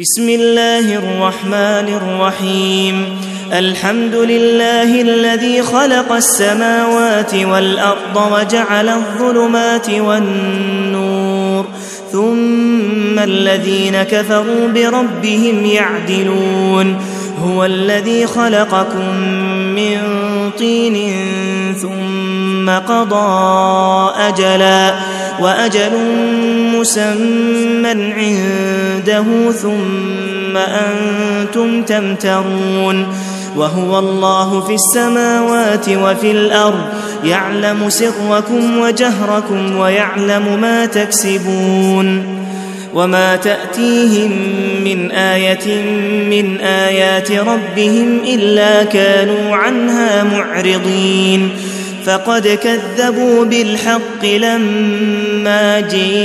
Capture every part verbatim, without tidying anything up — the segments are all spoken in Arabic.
بسم الله الرحمن الرحيم الحمد لله الذي خلق السماوات والأرض وجعل الظلمات والنور ثم الذين كفروا بربهم يعدلون هو الذي خلقكم من طين ثم قضى أجلا وأجل مسمى عنده ثم أنتم تمترون وهو الله في السماوات وفي الأرض يعلم سركم وجهركم ويعلم ما تكسبون وما تأتيهم من آية من آيات ربهم إلا كانوا عنها معرضين فقد كذبوا بالحق لما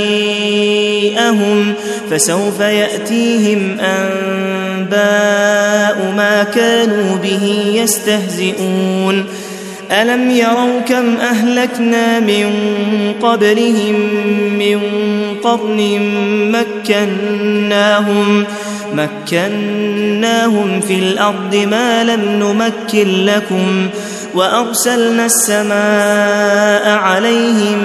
جيءهم فسوف يأتيهم أنباء ما كانوا به يستهزئون ألم يروا كم أهلكنا من قبلهم من قرن مكناهم مكناهم في الأرض ما لم نمكن لكم وأرسلنا السماء عليهم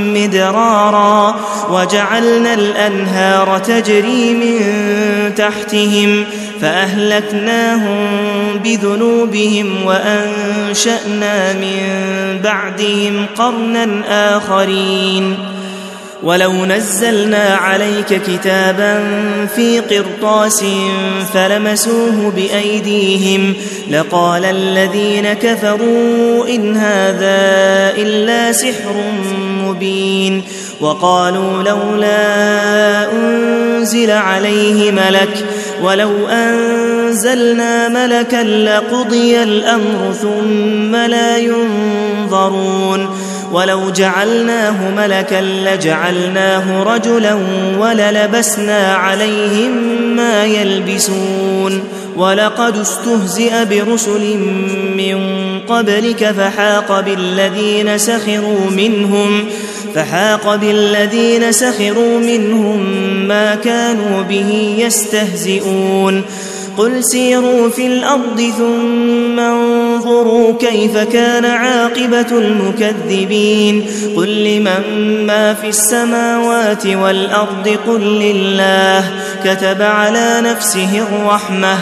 مدرارا وجعلنا الأنهار تجري من تحتهم فأهلكناهم بذنوبهم وأنشأنا من بعدهم قرنا آخرين ولو نزلنا عليك كتابا في قرطاس فلمسوه بأيديهم لقال الذين كفروا إن هذا إلا سحر مبين وقالوا لولا أنزل عليه ملك ولو أنزلنا ملكا لقضي الأمر ثم لا ينظرون ولو جعلناه ملكا لجعلناه رجلا وللبسنا عليهم ما يلبسون ولقد استهزئ برسل من قبلك فحاق بالذين سخروا منهم فحاق بالذين سخروا منهم ما كانوا به يستهزئون قل سيروا في الأرض ثم انظروا كيف كان عاقبة المكذبين قل لمن ما في السماوات والأرض قل لله كتب على نفسه الرحمة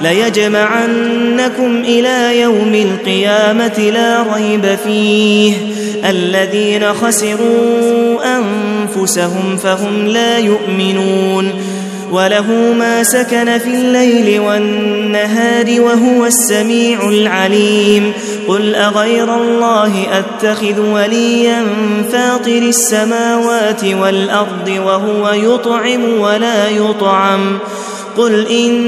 ليجمعنكم إلى يوم القيامة لا ريب فيه الذين خسروا أنفسهم فهم لا يؤمنون وله ما سكن في الليل والنهار وهو السميع العليم قل أغير الله أتخذ وليا فاطر السماوات والأرض وهو يطعم ولا يطعم قل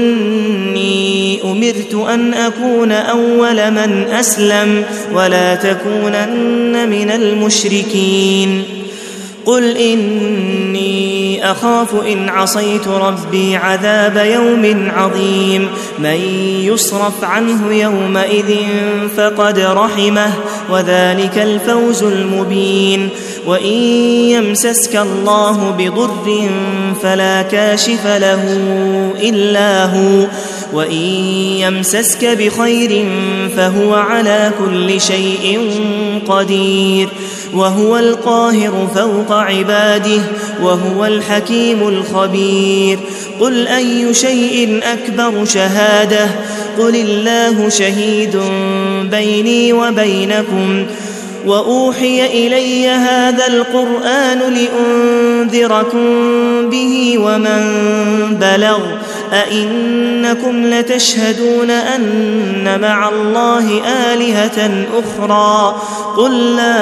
إني أمرت أن أكون أول من أسلم ولا تكونن من المشركين قل إني أخاف إن عصيت ربي عذاب يوم عظيم من يصرف عنه يومئذ فقد رحمه وذلك الفوز المبين وإن يمسسك الله بضر فلا كاشف له إلا هو وإن يمسسك بخير فهو على كل شيء قدير وهو القاهر فوق عباده وهو الحكيم الخبير قل أي شيء أكبر شهادة قل الله شهيد بيني وبينكم وأوحي إلي هذا القرآن لأنذركم به ومن بلغ أئنكم لتشهدون أن مع الله آلهة أخرى قل لا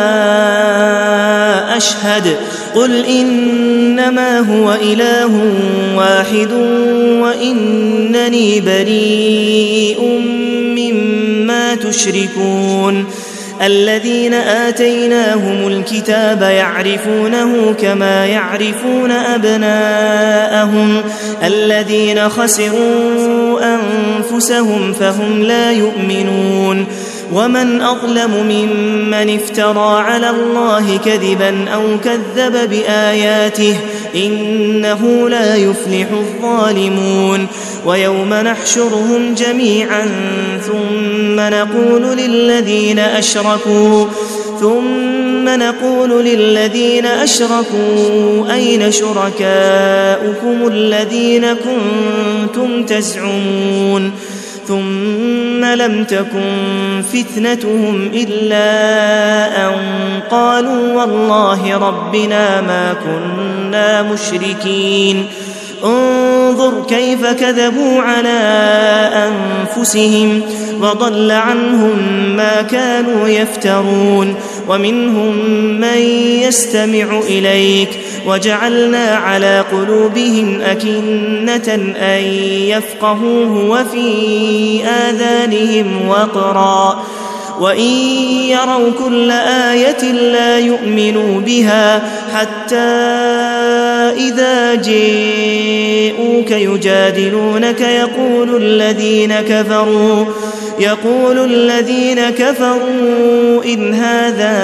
أشهد قل إنما هو إله واحد وإنني بريء مما تشركون الذين آتيناهم الكتاب يعرفونه كما يعرفون أبناءهم الذين خسروا أنفسهم فهم لا يؤمنون ومن أظلم ممن افترى على الله كذبا أو كذب بآياته إنه لا يفلح الظالمون ويوم نحشرهم جميعا ثم نقول للذين أشركوا ثم نقول للذين أشركوا أين شركاؤكم الذين كنتم تزعمون ثم لم تكن فتنتهم إلا أن قالوا والله ربنا ما كنا مشركين انظر كيف كذبوا على أنفسهم وضل عنهم ما كانوا يفترون ومنهم من يستمع إليك وجعلنا على قلوبهم أكنة أن يفقهوه وفي آذانهم وقرا وإن يروا كل آية لا يؤمنوا بها حتى إذا جاءوك يجادلونك يقول الذين كفروا يقول الذين كفروا إن هذا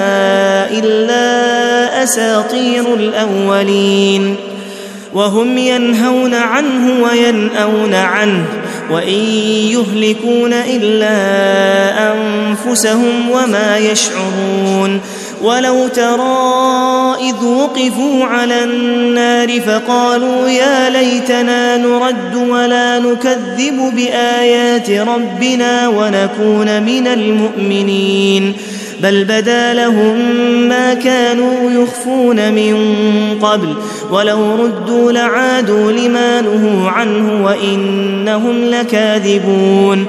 إلا أساطير الأولين وهم ينهون عنه وينأون عنه وإن يهلكون إلا أنفسهم وما يشعرون ولو ترى إذ وقفوا على النار فقالوا يا ليتنا نرد ولا نكذب بآيات ربنا ونكون من المؤمنين بل بدا لهم ما كانوا يخفون من قبل ولو ردوا لعادوا لما نهوا عنه وإنهم لكاذبون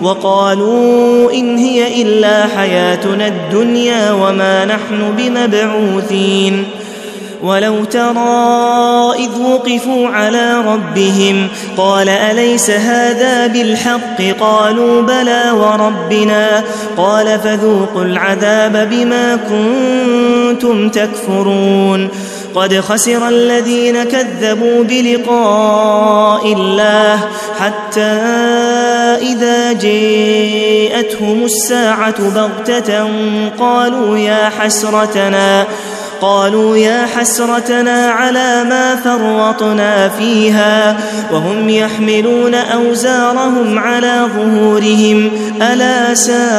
وقالوا إن هي إلا حياتنا الدنيا وما نحن بمبعوثين ولو ترى إذ وقفوا على ربهم قال أليس هذا بالحق قالوا بلى وربنا قال فذوقوا العذاب بما كنتم تكفرون قد خسر الذين كذبوا بلقاء الله حتى إذا جاءتهم الساعة بغتة قالوا يا حسرتنا قالوا يا حسرتنا على ما فرطنا فيها وهم يحملون أوزارهم على ظهورهم ألا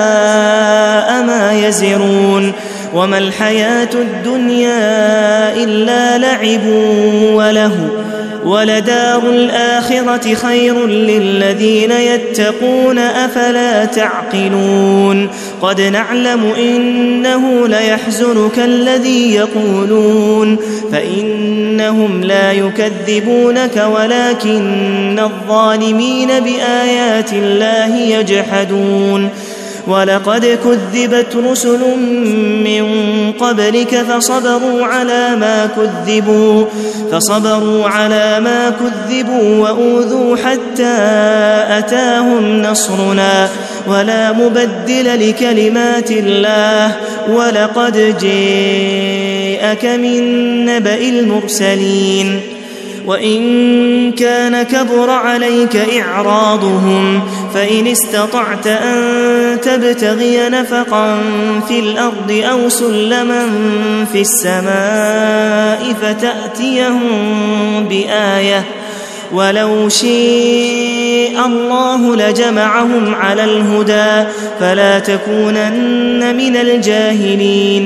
ساء ما يزرون وما الحياة الدنيا إلا لعب وله ولدار الآخرة خير للذين يتقون أفلا تعقلون قد نعلم إنه ليحزنك الذي يقولون فإنهم لا يكذبونك ولكن الظالمين بآيات الله يجحدون ولقد كذبت رسل من قبلك فصبروا على ما كذبوا فصبروا على ما كذبوا وأوذوا حتى أتاهم نصرنا ولا مبدل لكلمات الله ولقد جاءك من نبأ المرسلين وإن كان كبر عليك إعراضهم فإن استطعت أن تبتغي نفقا في الأرض أو سلما في السماء فتأتيهم بآية ولو شاء الله لجمعهم على الهدى فلا تكونن من الجاهلين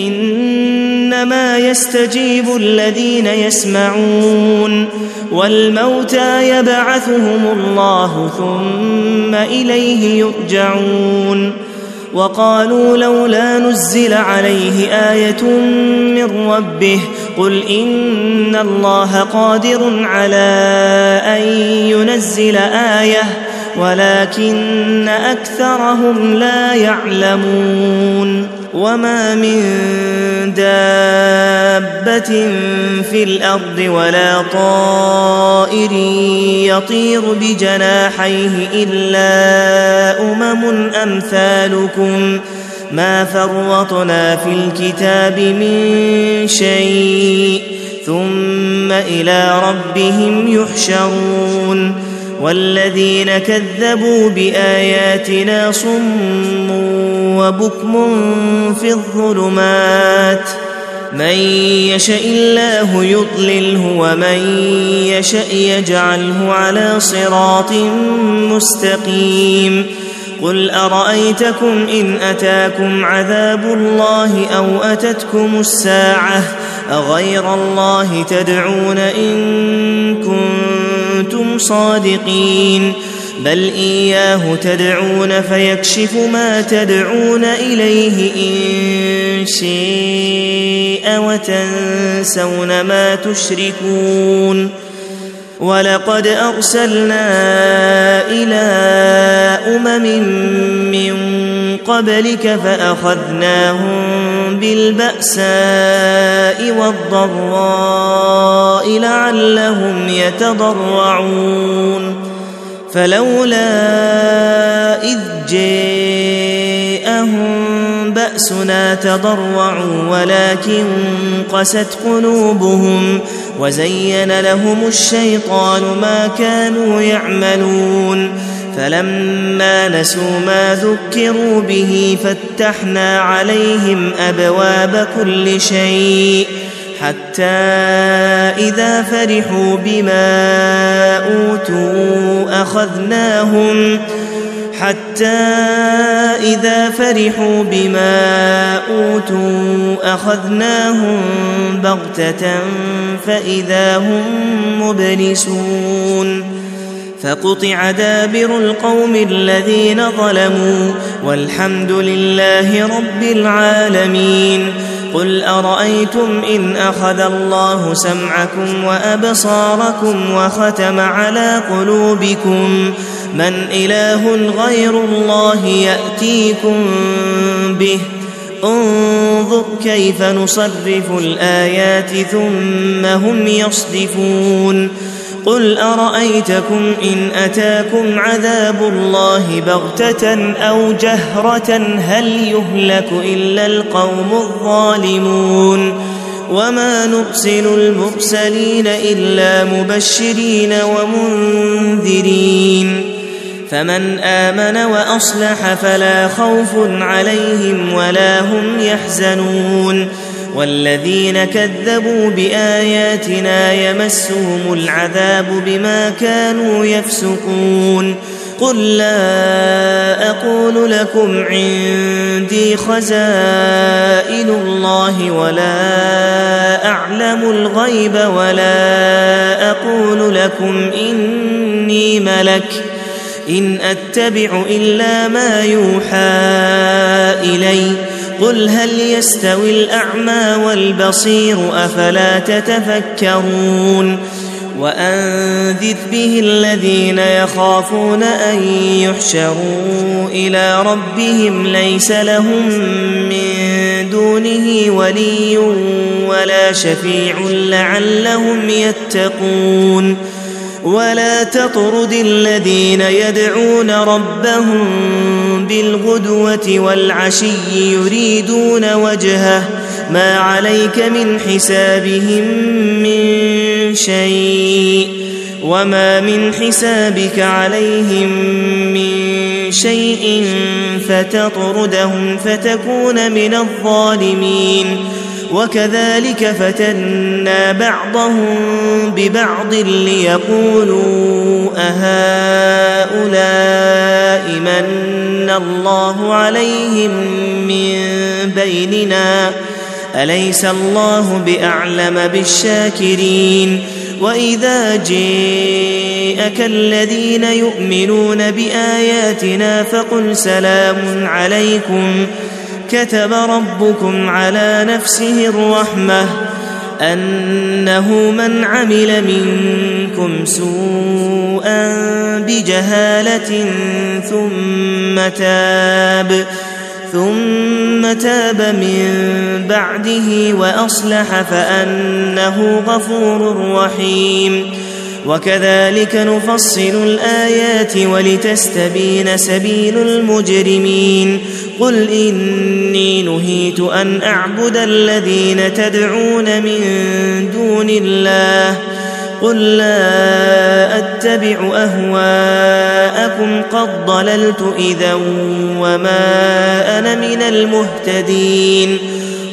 إنما يستجيب الذين يسمعون والموتى يبعثهم الله ثم إليه يرجعون وقالوا لولا نزل عليه آية من ربه قل إن الله قادر على أن ينزل آية ولكن أكثرهم لا يعلمون وما من دابة في الأرض ولا طائر يطير بجناحيه إلا أمم أمثالكم ما فرطنا في الكتاب من شيء ثم إلى ربهم يحشرون والذين كذبوا بآياتنا صم وبكم في الظلمات من يشاء الله يضلله ومن يشاء يجعله على صراط مستقيم قل أرأيتكم إن أتاكم عذاب الله أو أتتكم الساعة أغير الله تدعون إن كنتم صادقين بل إياه تدعون فيكشف ما تدعون إليه إن شاء وتنسون ما تشركون ولقد أرسلنا إلى أمم من قبلك فأخذناهم بالبأساء والضراء لعلهم يتضرعون فلولا إذ جاءهم بأسنا تضرعوا ولكن قست قلوبهم وزين لهم الشيطان ما كانوا يعملون فلما نسوا ما ذكروا به فتحنا عليهم أبواب كل شيء حتى إذا فرحوا بما أوتوا أخذناهم حتى إذا فرحوا بما أوتوا أخذناهم بغتة فإذا هم مبلسون فقطع دابر القوم الذين ظلموا والحمد لله رب العالمين قل أرأيتم إن أخذ الله سمعكم وأبصاركم وختم على قلوبكم من إله غير الله يأتيكم به انظر كيف نصرف الآيات ثم هم يصدفون قل أرأيتكم إن أتاكم عذاب الله بغتة أو جهرة هل يهلك إلا القوم الظالمون وما نرسل المرسلين إلا مبشرين ومنذرين فمن آمن وأصلح فلا خوف عليهم ولا هم يحزنون والذين كذبوا بآياتنا يمسهم العذاب بما كانوا يفسقون قل لا أقول لكم عندي خزائن الله ولا أعلم الغيب ولا أقول لكم إني ملك إن أتبع إلا ما يوحى إلي قل هل يستوي الأعمى والبصير أفلا تتفكرون وأنذر به الذين يخافون أن يحشروا إلى ربهم ليس لهم من دونه ولي ولا شفيع لعلهم يتقون ولا تطرد الذين يدعون ربهم بالغدوة والعشي يريدون وجهه ما عليك من حسابهم من شيء وما من حسابك عليهم من شيء فتطردهم فتكون من الظالمين وكذلك فتنا بعضهم ببعض ليقولوا أهؤلاء من الله عليهم من بيننا أليس الله بأعلم بالشاكرين وإذا جاءك الذين يؤمنون بآياتنا فقل سلام عليكم كتب ربكم على نفسه الرحمة أنه من عمل منكم سوءا بجهالة ثم تاب ثم تاب من بعده وأصلح فأنه غفور رحيم وكذلك نفصل الآيات ولتستبين سبيل المجرمين قل إني نهيت أن أعبد الذين تدعون من دون الله قل لا أتبع أهواءكم قد ضللت إذا وما أنا من المهتدين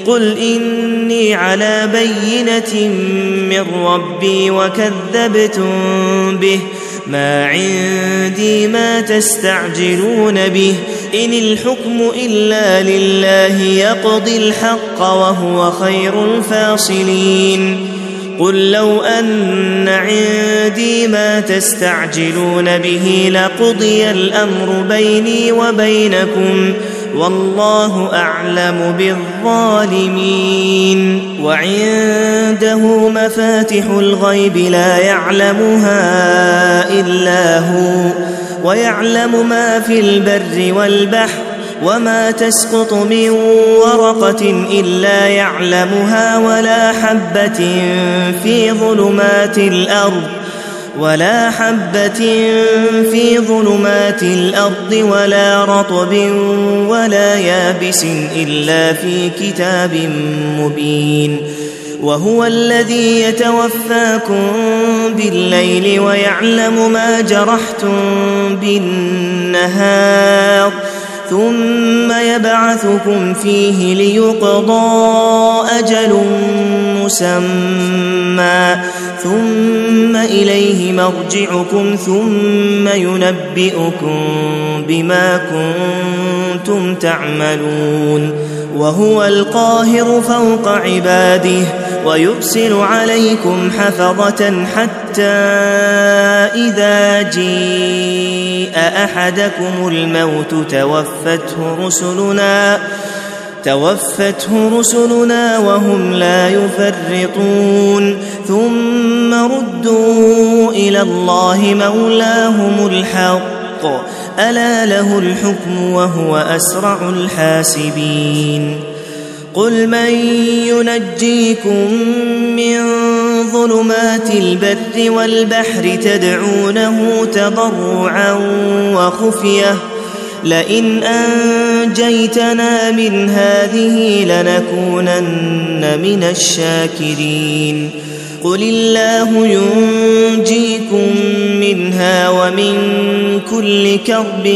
قل إني على بينة من ربي وكذبتم به ما عندي ما تستعجلون به إن الحكم إلا لله يقضي الحق وهو خير الفاصلين قل لو أن عندي ما تستعجلون به لقضي الأمر بيني وبينكم والله أعلم بالظالمين وعنده مفاتح الغيب لا يعلمها إلا هو ويعلم ما في البر والبحر وما تسقط من ورقة إلا يعلمها ولا حبة في ظلمات الأرض ولا حبة في ظلمات الأرض ولا رطب ولا يابس إلا في كتاب مبين وهو الذي يتوفاكم بالليل ويعلم ما جرحتم بالنهار ثم يبعثكم فيه ليقضى أجل مسمى ثم إليه مرجعكم ثم ينبئكم بما كنتم تعملون وهو القاهر فوق عباده ويرسل عليكم حفظة حتى إذا جيء أحدكم الموت توفته رسلنا توفته رسلنا وهم لا يفرطون ثم ردوا إلى الله مولاهم الحق ألا له الحكم وهو أسرع الحاسبين قل من ينجيكم من ظلمات البر والبحر تدعونه تضرعا وخفية لئن أنجيتنا من هذه لنكونن من الشاكرين قل الله ينجيكم منها ومن كل كرب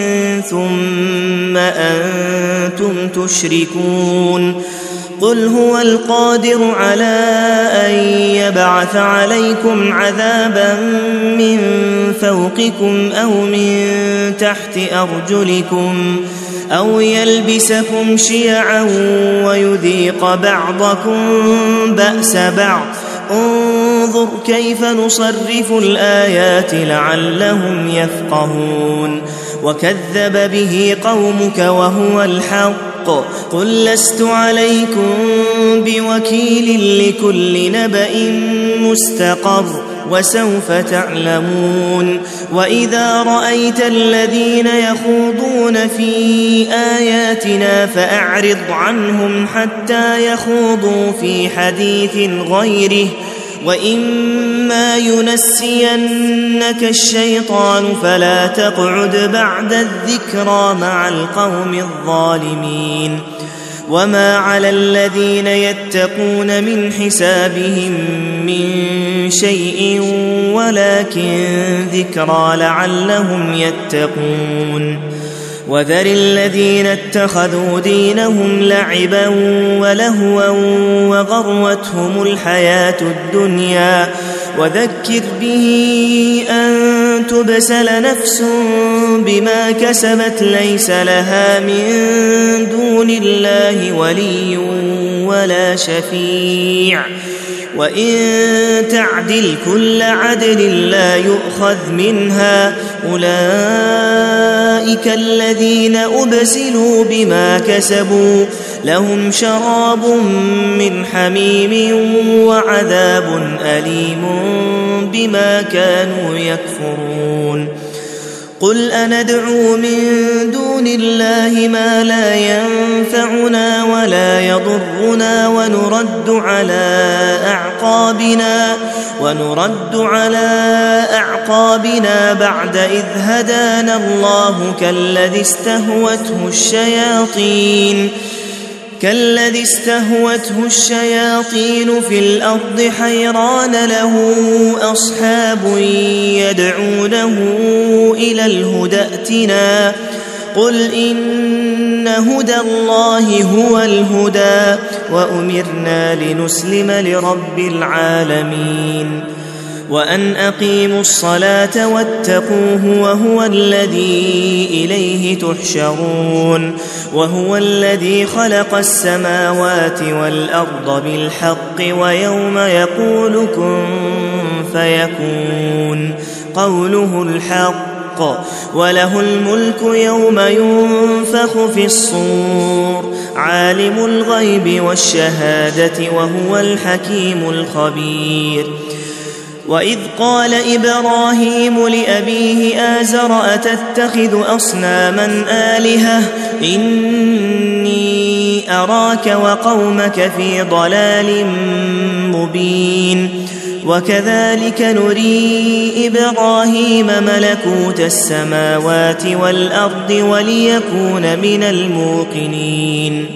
ثم أنتم تشركون قل هو القادر على أن يبعث عليكم عذابا من فوقكم أو من تحت أرجلكم أو يلبسكم شيعا ويذيق بعضكم بأس بعض انظر كيف نصرف الآيات لعلهم يفقهون وكذب به قومك وهو الحق قل لست عليكم بوكيل لكل نبأ مستقر وسوف تعلمون وإذا رأيت الذين يخوضون في آياتنا فأعرض عنهم حتى يخوضوا في حديث غيره وإما ينسينك الشيطان فلا تقعد بعد الذكرى مع القوم الظالمين وما على الذين يتقون من حسابهم من شيء ولكن ذكرى لعلهم يتقون وذر الذين اتخذوا دينهم لعبا ولهوا وغروتهم الحياة الدنيا وذكر به أن تبسل نفس بما كسبت ليس لها من دون الله ولي ولا شفيع وإن تعدل كل عدل لا يؤخذ منها أولئك الذين أبسلوا بما كسبوا لهم شراب من حميم وعذاب أليم بما كانوا يكفرون قل أندعو من دون الله ما لا ينفعنا ولا يضرنا ونرد على أعقابنا ونرد على أعقابنا بعد إذ هدانا الله كالذي استهوته الشياطين كالذي استهوته الشياطين في الأرض حيران له أصحاب يدعونه إلى الهدى ائتنا قل إن هدى الله هو الهدى وأمرنا لنسلم لرب العالمين وأن أقيموا الصلاة واتقوه وهو الذي إليه تحشرون وهو الذي خلق السماوات والأرض بالحق ويوم يقول كن فيكون قوله الحق وله الملك يوم ينفخ في الصور عالم الغيب والشهادة وهو الحكيم الخبير وإذ قال إبراهيم لأبيه آزر أتتخذ أصناما آلهة إني أراك وقومك في ضلال مبين وكذلك نري إبراهيم ملكوت السماوات والأرض وليكون من الموقنين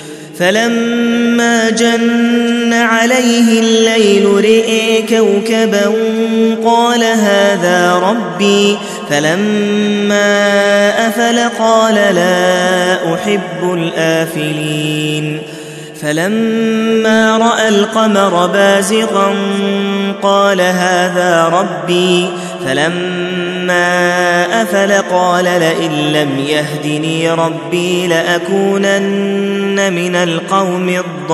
فلما جن عليه الليل رئي كوكبا قال هذا ربي فلما أفل قال لا أحب الآفلين فلما رأى القمر بازغا قال هذا ربي فلما أفل قال لئن لم يهدني ربي لأكونن من القوم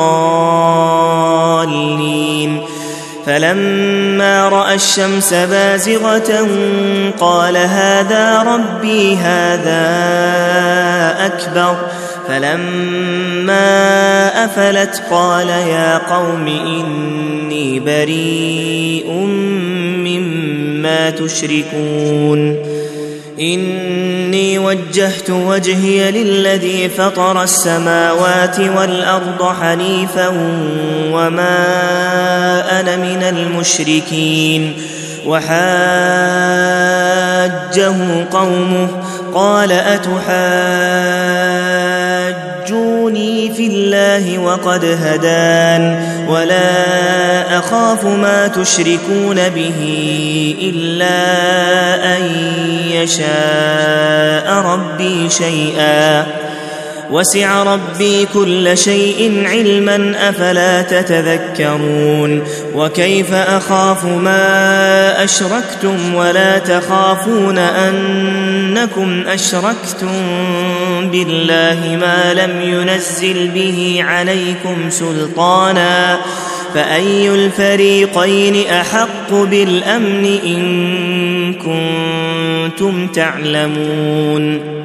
الضالين فلما رأى الشمس بازغة قال هذا ربي هذا أكبر فلما أفلت قال يا قوم إني بريء مما تشركون إني وجهت وجهي للذي فطر السماوات والأرض حنيفا وما أنا من المشركين وحاجه قومه قال أتحاجوني في الله وقد هدان ولا أخاف ما تشركون به إلا أن يشاء ربي شيئا وسع ربي كل شيء علما أفلا تتذكرون وكيف أخاف ما أشركتم ولا تخافون أنكم أشركتم بالله ما لم ينزل به عليكم سلطانا فأي الفريقين أحق بالأمن إن كنتم تعلمون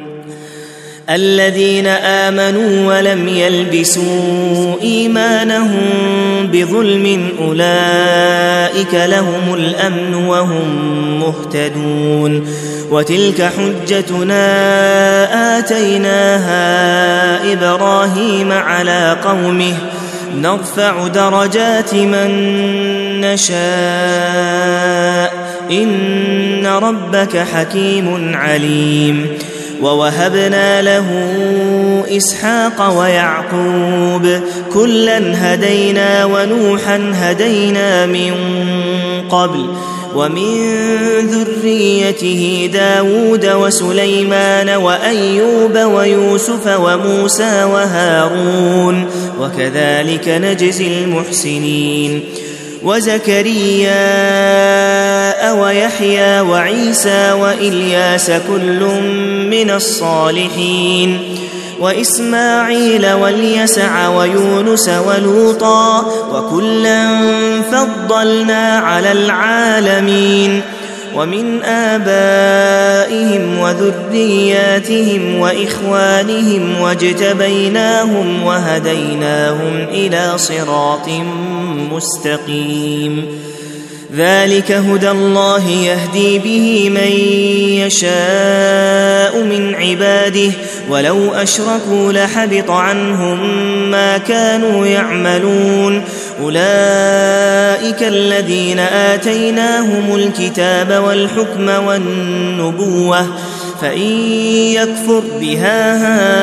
الذين آمنوا ولم يلبسوا إيمانهم بظلم أولئك لهم الأمن وهم مهتدون وتلك حجتنا آتيناها إبراهيم على قومه نرفع درجات من نشاء إن ربك حكيم عليم ووهبنا له إسحاق ويعقوب كلا هدينا ونوحا هدينا من قبل ومن ذريته داود وسليمان وأيوب ويوسف وموسى وهارون وكذلك نجزي المحسنين وزكريا ويحيى وعيسى وإلياس كل من الصالحين وإسماعيل واليسع ويونس ولوطا وكلا فضلنا على العالمين ومن آبائهم وذرياتهم وإخوانهم واجتبيناهم وهديناهم إلى صراط مستقيم ذلك هدى الله يهدي به من يشاء من عباده ولو أشركوا لحبط عنهم ما كانوا يعملون أولئك الذين آتيناهم الكتاب والحكم والنبوة فإن يكفر بها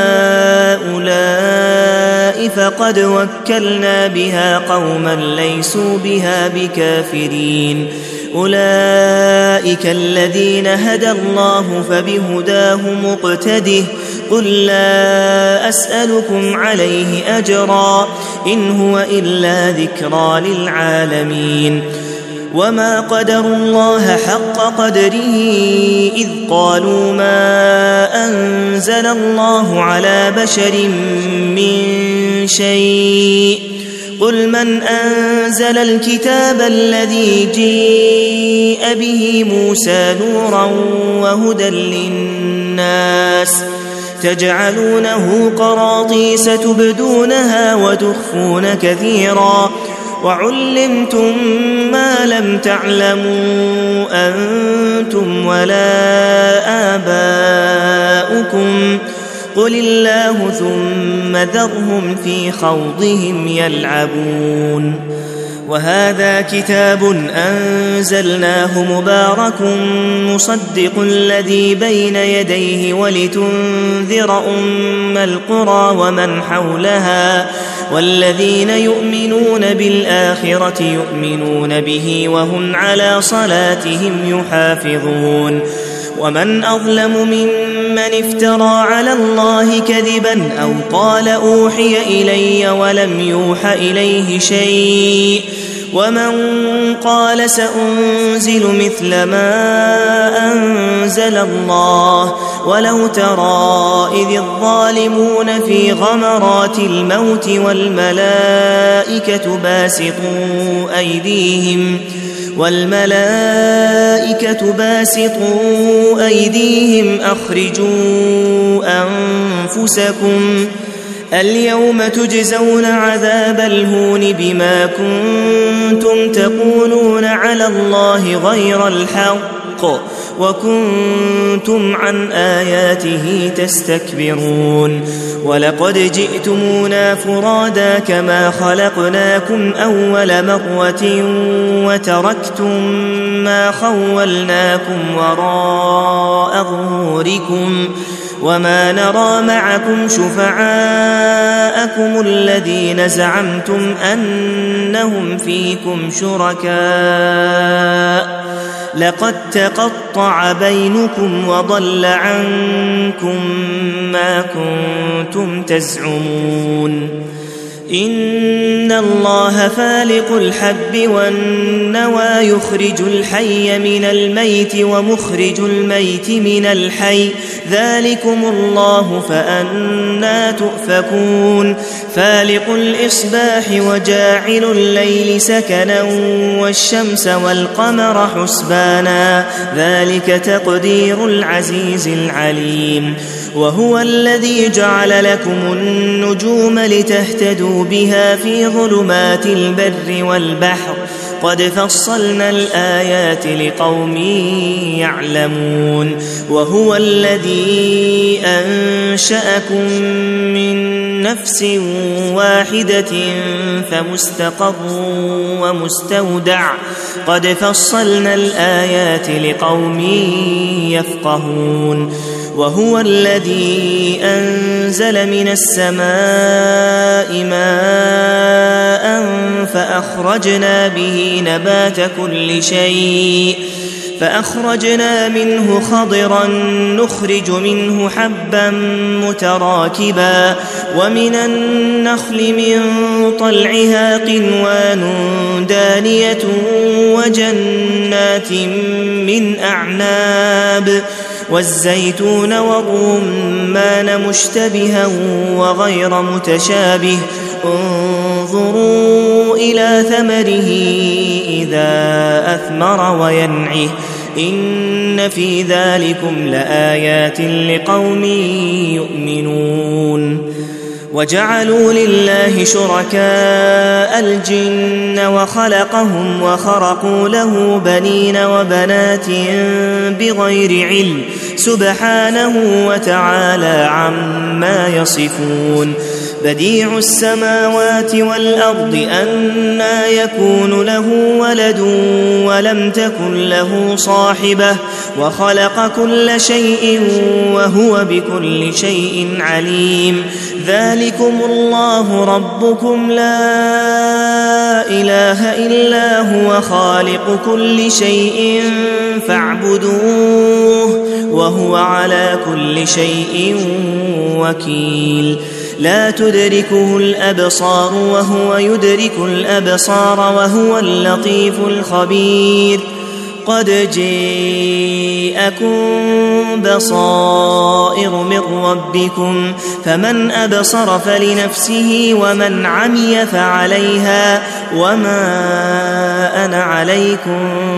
هؤلاء فقد وكلنا بها قوما ليسوا بها بكافرين أولئك الذين هدى الله فبهداه مقتده قل لا أسألكم عليه أجرا إن هو إلا ذكرى للعالمين وما قدروا الله حق قدره إذ قالوا ما أنزل الله على بشر من شيء قل من أنزل الكتاب الذي جيء به موسى نورا وهدى للناس تجعلونه قراطيس تبدونها وتخفون كثيرا وعلمتم ما لم تعلموا أنتم ولا آباؤكم قل الله ثم ذرهم في خوضهم يلعبون وهذا كتاب أنزلناه مبارك مصدق الذي بين يديه ولتنذر أم القرى ومن حولها والذين يؤمنون بالآخرة يؤمنون به وهم على صلاتهم يحافظون ومن أظلم ممن افترى على الله كذبا أو قال أوحي إلي ولم يوح إليه شيء ومن قال سأنزل مثل ما أنزل الله ولو ترى إذ الظالمون في غمرات الموت والملائكة باسطوا أيديهم والملائكة باسطوا أيديهم أخرجوا أنفسكم اليوم تجزون عذاب الهون بما كنتم تقولون على الله غير الحق وكنتم عن آياته تستكبرون ولقد جئتمونا فرادا كما خلقناكم أول مرة وتركتم ما خولناكم وراء ظهوركم وما نرى معكم شفعاءكم الذين زعمتم أنهم فيكم شركاء لقد تقطع بينكم وضل عنكم ما كنتم تزعمون إن الله فالق الحب والنوى يخرج الحي من الميت ومخرج الميت من الحي ذلكم الله فأنى تؤفكون فالق الإصباح وجاعل الليل سكنا والشمس والقمر حسبانا ذلك تقدير العزيز العليم وهو الذي جعل لكم النجوم لتهتدوا بها في ظلمات البر والبحر قد فصلنا الآيات لقوم يعلمون وهو الذي أنشأكم من نفس واحدة فمستقر ومستودع قد فصلنا الآيات لقوم يفقهون وهو الذي أنزل من السماء ماء فأخرجنا به نبات كل شيء فأخرجنا منه خضرا نخرج منه حبا متراكبا ومن النخل من طلعها قنوان دانية وجنات من أعناب والزيتون والرمان مشتبها وغير متشابه انظروا إلى ثمره إذا أثمر وينعه إن في ذلكم لآيات لقوم يؤمنون وجعلوا لله شركاء الجن وخلقهم وخرقوا له بنين وبنات بغير علم سبحانه وتعالى عما يصفون بديع السماوات والأرض أنى يكون له ولد ولم تكن له صاحبة وخلق كل شيء وهو بكل شيء عليم ذلكم الله ربكم لا إله إلا هو خالق كل شيء فاعبدوه وهو على كل شيء وكيل لا تدركه الأبصار وهو يدرك الأبصار وهو اللطيف الخبير قد جاءكم بصائر من ربكم فمن أبصر فلنفسه ومن عمي فعليها وما أنا عليكم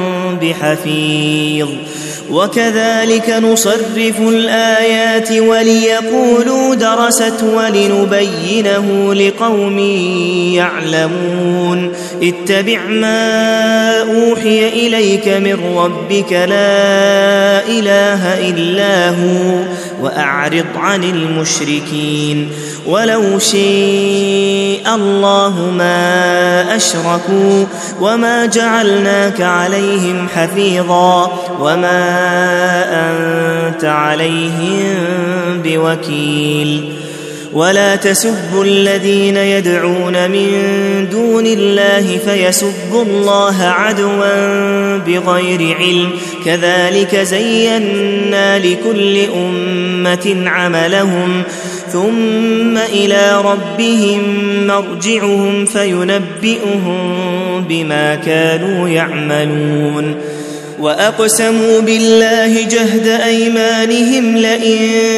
بحفيظ وكذلك نصرف الآيات وليقولوا درست ولنبينه لقوم يعلمون اتبع ما أوحي إليك من ربك لا إله إلا هو وأعرض عن المشركين ولو شاء الله ما أشركوا وما جعلناك عليهم حفيظا وما أنت عليهم بوكيل ولا تسبوا الذين يدعون من دون الله فيسبوا الله عدوا بغير علم كذلك زينا لكل أمة عملهم ثم إلى ربهم مرجعهم فينبئهم بما كانوا يعملون وأقسموا بالله جهد أيمانهم لئن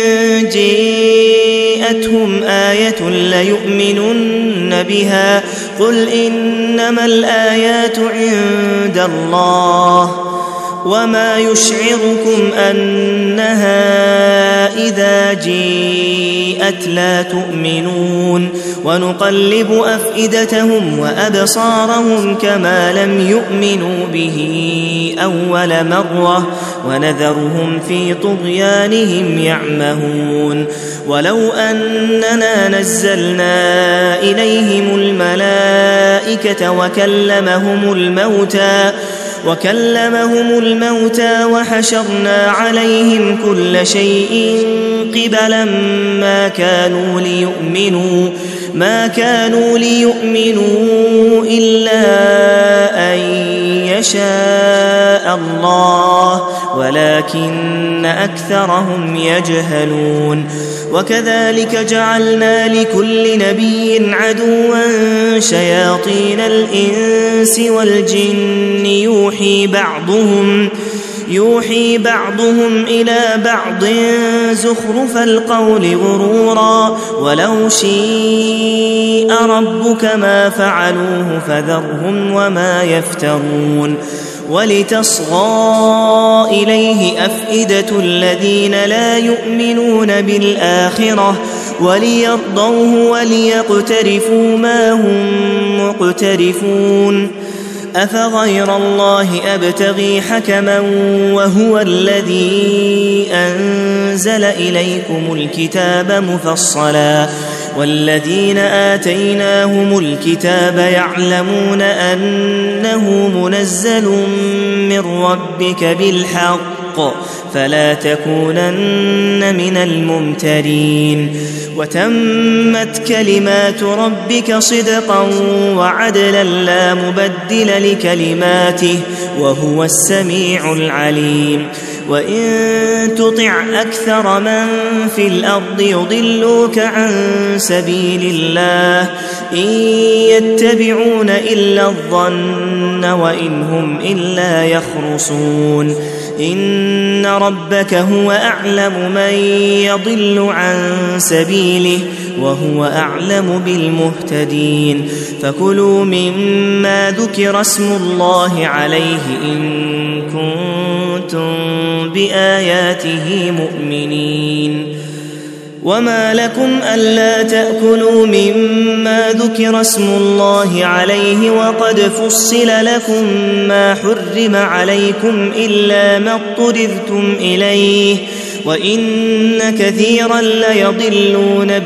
جاءتهم آية ليؤمنن بها قل إنما الآيات عند الله وما يشعركم أنها إذا جاءت لا تؤمنون ونقلب أفئدتهم وأبصارهم كما لم يؤمنوا به أول مرة ونذرهم في طغيانهم يعمهون ولو أننا نزلنا إليهم الملائكة وكلمهم الموتى وكلمهم الموتى وحشرنا عليهم كل شيء قبلا ما كانوا ليؤمنوا ما كانوا ليؤمنوا إلا أن يشاء الله ولكن أكثرهم يجهلون وكذلك جعلنا لكل نبي عدوا شياطين الإنس والجن يوحي بعضهم يوحي بعضهم إلى بعض زخرف القول غرورا ولو شاء ربك ما فعلوه فذرهم وما يفترون ولتصغى إليه أفئدة الذين لا يؤمنون بالآخرة وليرضوه وليقترفوا ما هم مقترفون أفغير الله أبتغي حكما وهو الذي أنزل إليكم الكتاب مفصلا والذين آتيناهم الكتاب يعلمون أنه منزل من ربك بالحق فلا تكونن من الممترين وتمت كلمات ربك صدقا وعدلا لا مبدل لكلماته وهو السميع العليم وإن تطع أكثر من في الأرض يضلوك عن سبيل الله إن يتبعون إلا الظن وإن هم إلا يخرصون إن ربك هو أعلم من يضل عن سبيله وهو أعلم بالمهتدين فكلوا مما ذكر اسم الله عليه إن كنتم بآياته مؤمنين وما لكم ألا تأكلوا مما ذكر اسم الله عليه وقد فصل لكم ما حرم عليكم إلا ما اضطررتم إليه وإن كثيرا ليضلون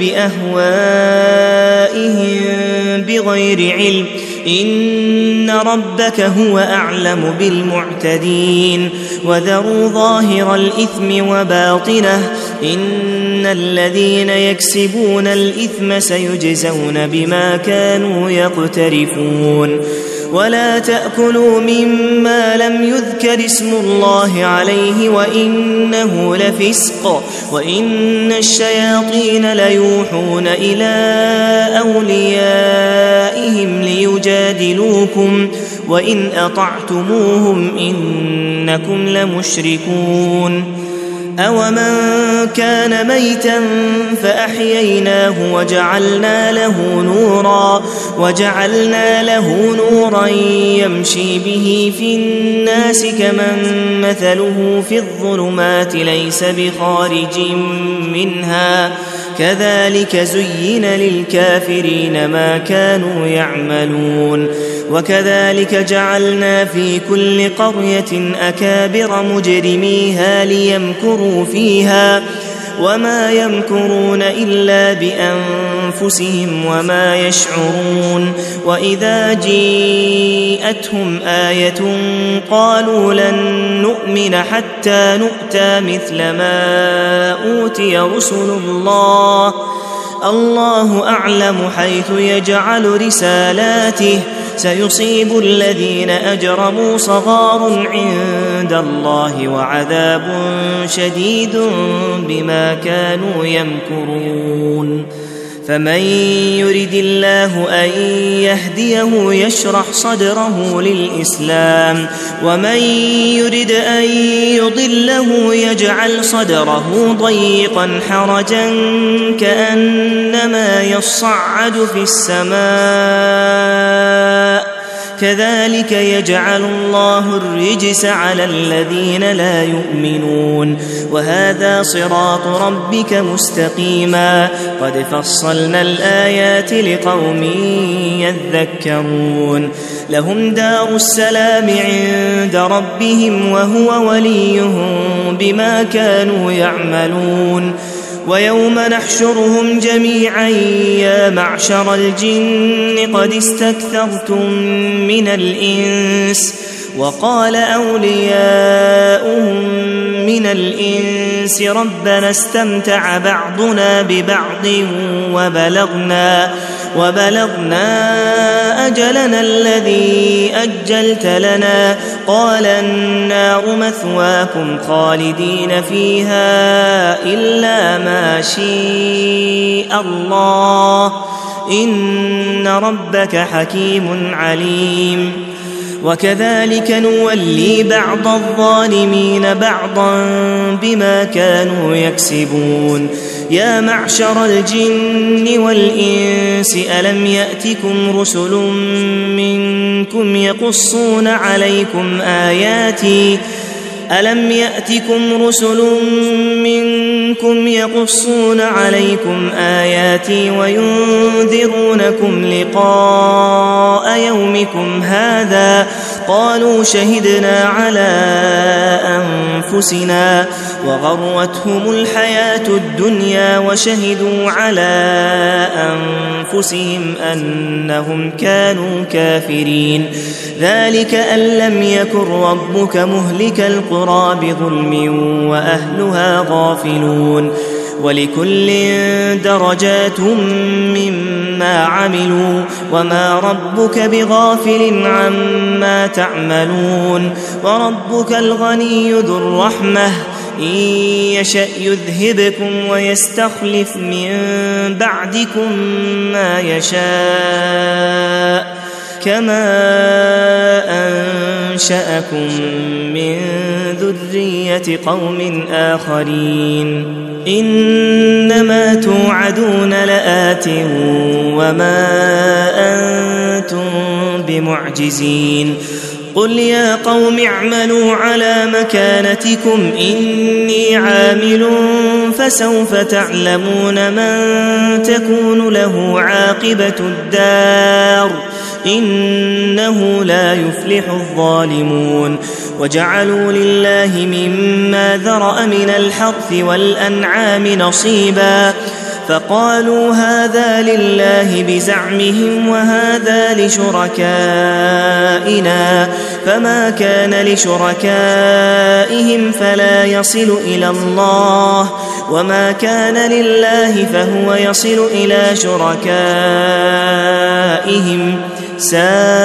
بأهوائهم بغير علم إن ربك هو أعلم بالمعتدين وذروا ظاهر الإثم وباطنه إن الذين يكسبون الإثم سيجزون بما كانوا يقترفون ولا تأكلوا مما لم يذكر اسم الله عليه وإنه لفسق وإن الشياطين ليوحون إلى أوليائهم ليجادلوكم وإن أطعتموهم إنكم لمشركون أومن كان ميتا فأحييناه وجعلنا له نورا وجعلنا له نورا يمشي به في الناس كمن مثله في الظلمات ليس بخارج منها كذلك زين للكافرين ما كانوا يعملون وكذلك جعلنا في كل قرية أكابر مجرميها ليمكروا فيها وما يمكرون إلا بأنفسهم وما يشعرون وإذا جيءتهم آية قالوا لن نؤمن حتى نؤتى مثل ما أوتي رسل الله الله أعلم حيث يجعل رسالاته سيصيب الذين أجرموا صغار عند الله وعذاب شديد بما كانوا يمكرون فمن يرد الله أن يهديه يشرح صدره للإسلام ومن يرد أن يضله يجعل صدره ضيقا حرجا كأنما يصعد في السماء كذلك يجعل الله الرجس على الذين لا يؤمنون وهذا صراط ربك مستقيما قد فصلنا الآيات لقوم يذكرون لهم دار السلام عند ربهم وهو وليهم بما كانوا يعملون ويوم نحشرهم جميعا يا معشر الجن قد استكثرتم من الإنس وقال أولياؤهم من الإنس ربنا استمتع بعضنا ببعض وبلغنا وبلغنا أجلنا الذي أجلت لنا قال النار مثواكم خالدين فيها إلا ما شاء الله إن ربك حكيم عليم وكذلك نولي بعض الظالمين بعضا بما كانوا يكسبون يا معشر الجن والإنس ألم يأتكم رسل منكم يقصون عليكم آياتي ألم يأتكم رسل منكم يقصون عليكم آياتي وينذرونكم لقاء يومكم هذا قالوا شهدنا على أنفسنا وغرتهم الحياة الدنيا وشهدوا على أنفسهم أنهم كانوا كافرين ذلك أن لم يكن ربك مهلك القرى بظلم وأهلها غافلون ولكل درجات مما عملوا وما ربك بغافل عما تعملون وربك الغني ذو الرحمة إن يشأ يذهبكم ويستخلف من بعدكم ما يشاء كما أنشأكم من ذرية قوم آخرين إنما توعدون لآت وما أنتم بمعجزين قل يا قوم اعملوا على مكانتكم إني عامل فسوف تعلمون من تكون له عاقبة الدار إنه لا يفلح الظالمون وجعلوا لله مما ذرأ من الحرث والأنعام نصيبا فقالوا هذا لله بزعمهم وهذا لشركائنا فما كان لشركائهم فلا يصل إلى الله وما كان لله فهو يصل إلى شركائهم ساء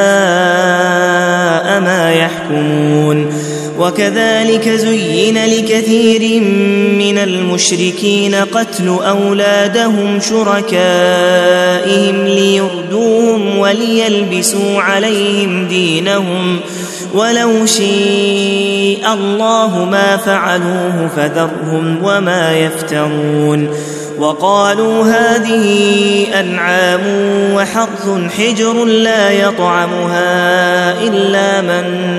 ما يحكمون وكذلك زين لكثير من المشركين قتل أولادهم شركائهم ليردوهم وليلبسوا عليهم دينهم ولو شاء الله ما فعلوه فذرهم وما يفترون وقالوا هذه أنعام وحرث حجر لا يطعمها إلا من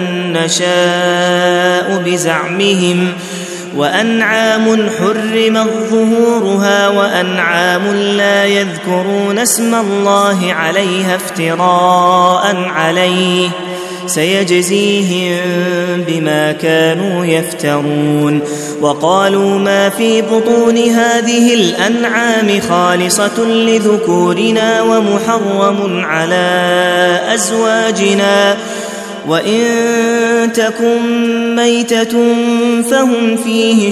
نشاء بزعمهم وأنعام حرمت ظهورها وأنعام لا يذكرون اسم الله عليها افتراء عليه سيجزيهم بما كانوا يفترون وقالوا ما في بطون هذه الأنعام خالصة لذكورنا ومحرم على أزواجنا وإن تكن ميتة فهم فيه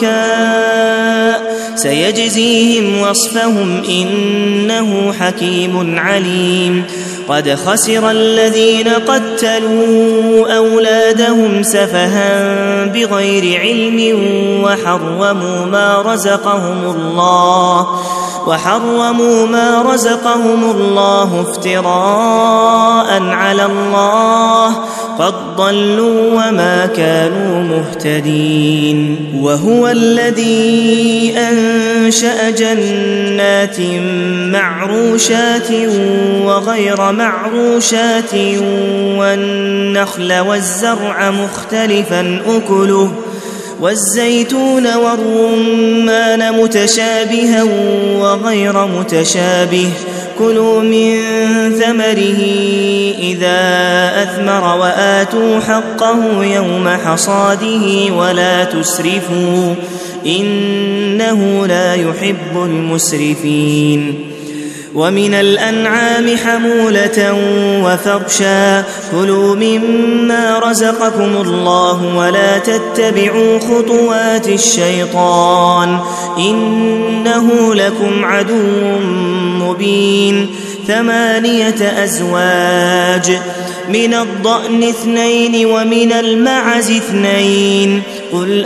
شركاء سيجزيهم وصفهم إنه حكيم عليم قد خسر الذين قتلوا أولادهم سفها بغير علم وحرموا ما رزقهم الله وحرموا ما رزقهم الله افتراء على الله قد ضلوا وما كانوا مهتدين وهو الذي أنشأ جنات معروشات وغير معروشات والنخل والزرع مختلفا أكله والزيتون والرمان متشابها وغير متشابه كلوا من ثمره إذا أثمر وآتوا حقه يوم حصاده ولا تسرفوا إنه لا يحب المسرفين ومن الأنعام حمولة وفرشا كلوا مما رزقكم الله ولا تتبعوا خطوات الشيطان إنه لكم عدو مبين ثمانية أزواج من الضأن اثنين ومن المعز اثنين قل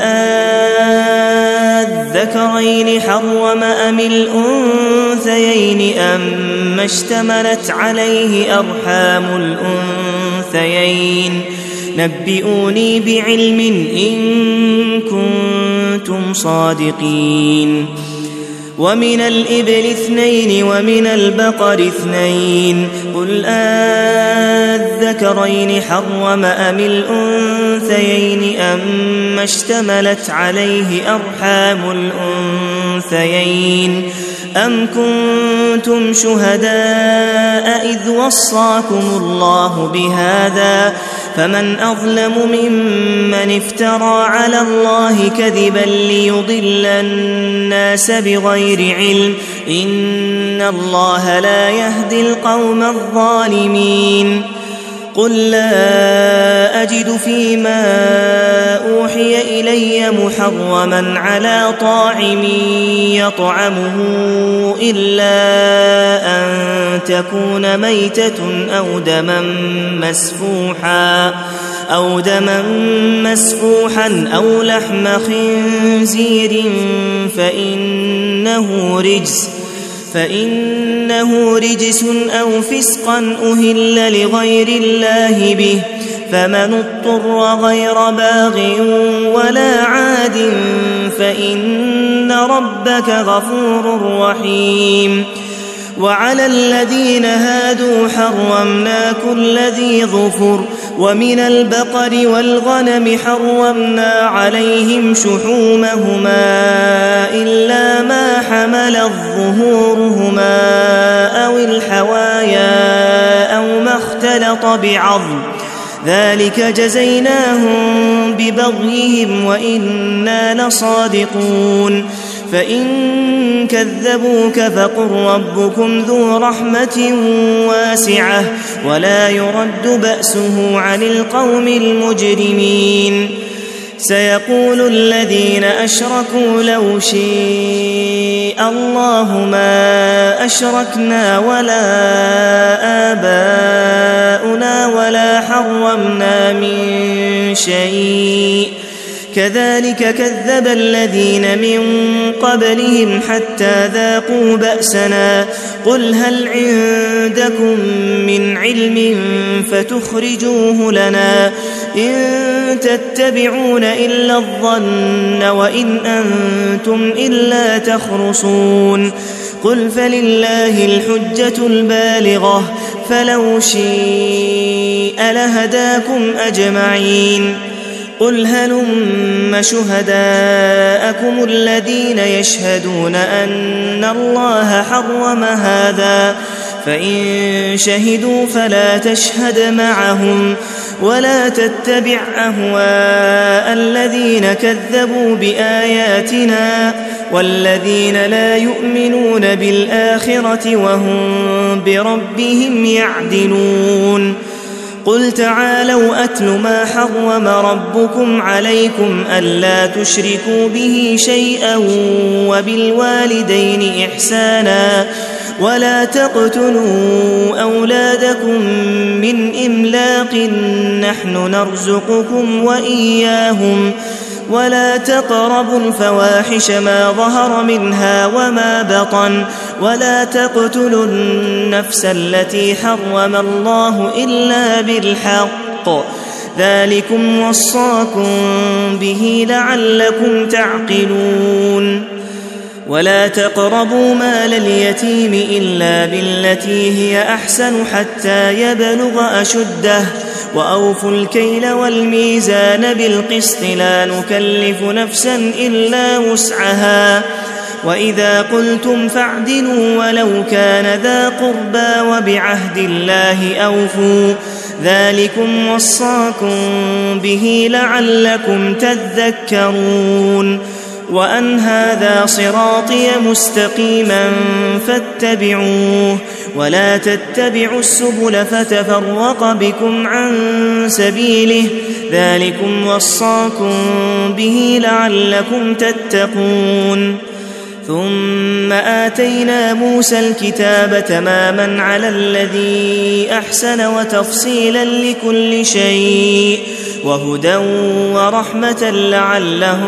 أذكرين حرم أم الأنثيين أما اشتملت عليه أرحام الأنثيين نبئوني بعلم إن كنتم صادقين ومن الإبل اثنين ومن البقر اثنين قل أذكرين حرم أم الأنثيين أما اشتملت عليه أرحام الأنثيين أم كنتم شهداء إذ وصاكم الله بهذا فمن أظلم ممن افترى على الله كذبا ليضل الناس بغير علم إن الله لا يهدي القوم الظالمين قل لا أجد فيما أوحي إلي محرما على طاعم يطعمه إلا أن تكون ميتة أو دما مسفوحا أو دما مسفوحا أو لحم خنزير فإنه رجس فإنه رجس أو فسقا أهل لغير الله به فمن اضطر غير باغ ولا عاد فإن ربك غفور رحيم وعلى الذين هادوا حرمنا كل ذي ظفر ومن البقر والغنم حرمنا عليهم شحومهما إلا ما حملت ظهورهما أو الحوايا أو ما فاختلط بعظم ذلك جزيناهم ببغيهم وإنا لصادقون فإن كذبوك فقل ربكم ذو رحمة واسعة ولا يرد بأسه عن القوم المجرمين سيقول الذين أشركوا لو شاء الله ما أشركنا ولا آباؤنا ولا حرمنا من شيء كذلك كذب الذين من قبلهم حتى ذاقوا بأسنا قل هل عندكم من علم فتخرجوه لنا إن تتبعون إلا الظن وإن أنتم إلا تخرصون قل فلله الحجة البالغة فلو شاء لهداكم أجمعين قل هلم شهداءكم الذين يشهدون أن الله حرم هذا فإن شهدوا فلا تشهد معهم ولا تتبع أهواء الذين كذبوا بآياتنا والذين لا يؤمنون بالآخرة وهم بربهم يعدلون قل تعالوا أتل ما حرم ربكم عليكم ألا تشركوا به شيئا وبالوالدين إحسانا ولا تقتلوا أولادكم من إملاق نحن نرزقكم وإياهم ولا تقربوا الفواحش ما ظهر منها وما بطن ولا تقتلوا النفس التي حرم الله إلا بالحق ذلكم وصاكم به لعلكم تعقلون ولا تقربوا مال اليتيم إلا بالتي هي أحسن حتى يبلغ أشده وأوفوا الكيل والميزان بالقسط لا نكلف نفسا إلا وسعها وإذا قلتم فاعدلوا ولو كان ذا قربى وبعهد الله أوفوا ذلكم وصاكم به لعلكم تذكرون وأن هذا صراطي مستقيما فاتبعوه ولا تتبعوا السبل فتفرق بكم عن سبيله ذلكم وصاكم به لعلكم تتقون ثم آتينا موسى الكتاب تماما على الذي أحسن وتفصيلا لكل شيء وهدى ورحمة لعلهم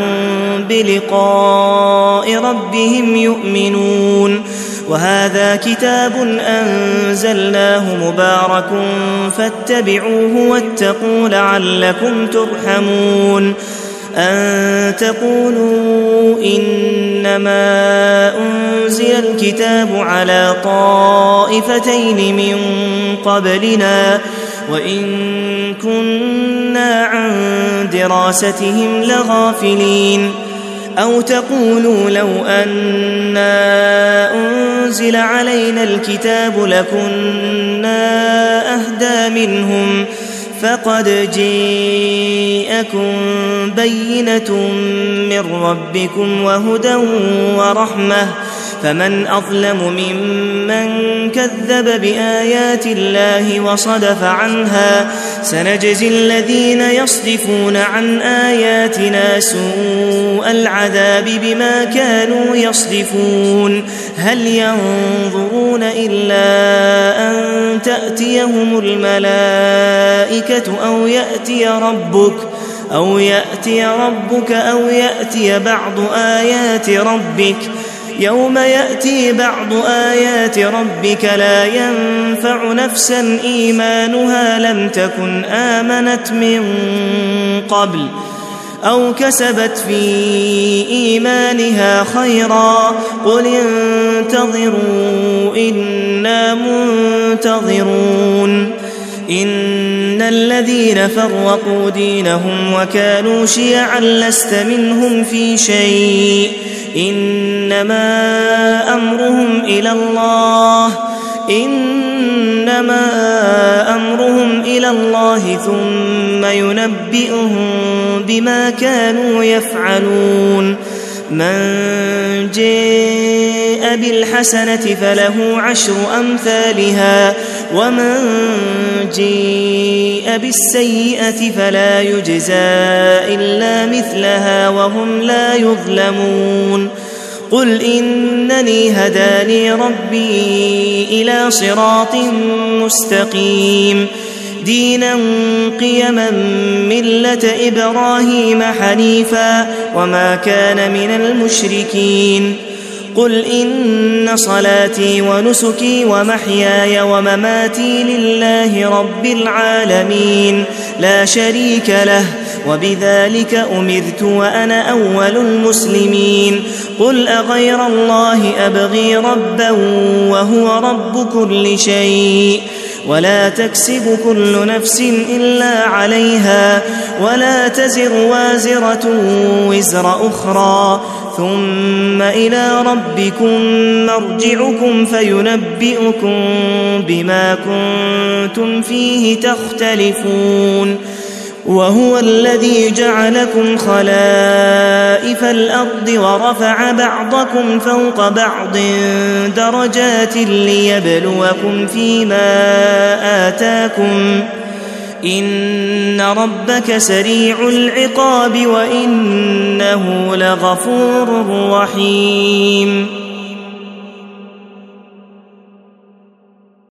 بلقاء ربهم يؤمنون وهذا كتاب أنزلناه مبارك فاتبعوه واتقوا لعلكم ترحمون أن تقولوا إنما أنزل الكتاب على طائفتين من قبلنا وإن كنا عن دراستهم لغافلين أو تقولوا لو أنا أنزل علينا الكتاب لكنا أهدى منهم فقد جاءكم بينة من ربكم وهدى ورحمة فمن أظلم ممن كذب بآيات الله وصدف عنها سنجزي الذين يصدفون عن آياتنا سوء العذاب بما كانوا يصدفون هل ينظرون إلا أن تأتيهم الملائكة أو يأتي ربك أو يأتي ربك أو يأتي بعض آيات ربك يوم يأتي بعض آيات ربك لا ينفع نفسا إيمانها لم تكن آمنت من قبل أو كسبت في إيمانها خيرا قل انتظروا إنا منتظرون إن الذين فرقوا دينهم وكانوا شيعا لست منهم في شيء إنما أمرهم إلى الله إنما أمرهم إلى الله ثم ينبئهم بما كانوا يفعلون من جاء بالحسنة فله عشر أمثالها ومن جاء بالسيئة فلا يجزى إلا مثلها وهم لا يظلمون قل إنني هداني ربي إلى صراط مستقيم دينا قيما ملة إبراهيم حنيفا وما كان من المشركين قل إن صلاتي ونسكي ومحياي ومماتي لله رب العالمين لا شريك له وبذلك أمرت وأنا أول المسلمين قل أغير الله أبغي ربا وهو رب كل شيء ولا تكسب كل نفس إلا عليها ولا تزر وازرة وزر أخرى ثم إلى ربكم مرجعكم فينبئكم بما كنتم فيه تختلفون وهو الذي جعلكم خلائف الأرض ورفع بعضكم فوق بعض درجات ليبلوكم فيما آتاكم إن ربك سريع العقاب وإنه لغفور رحيم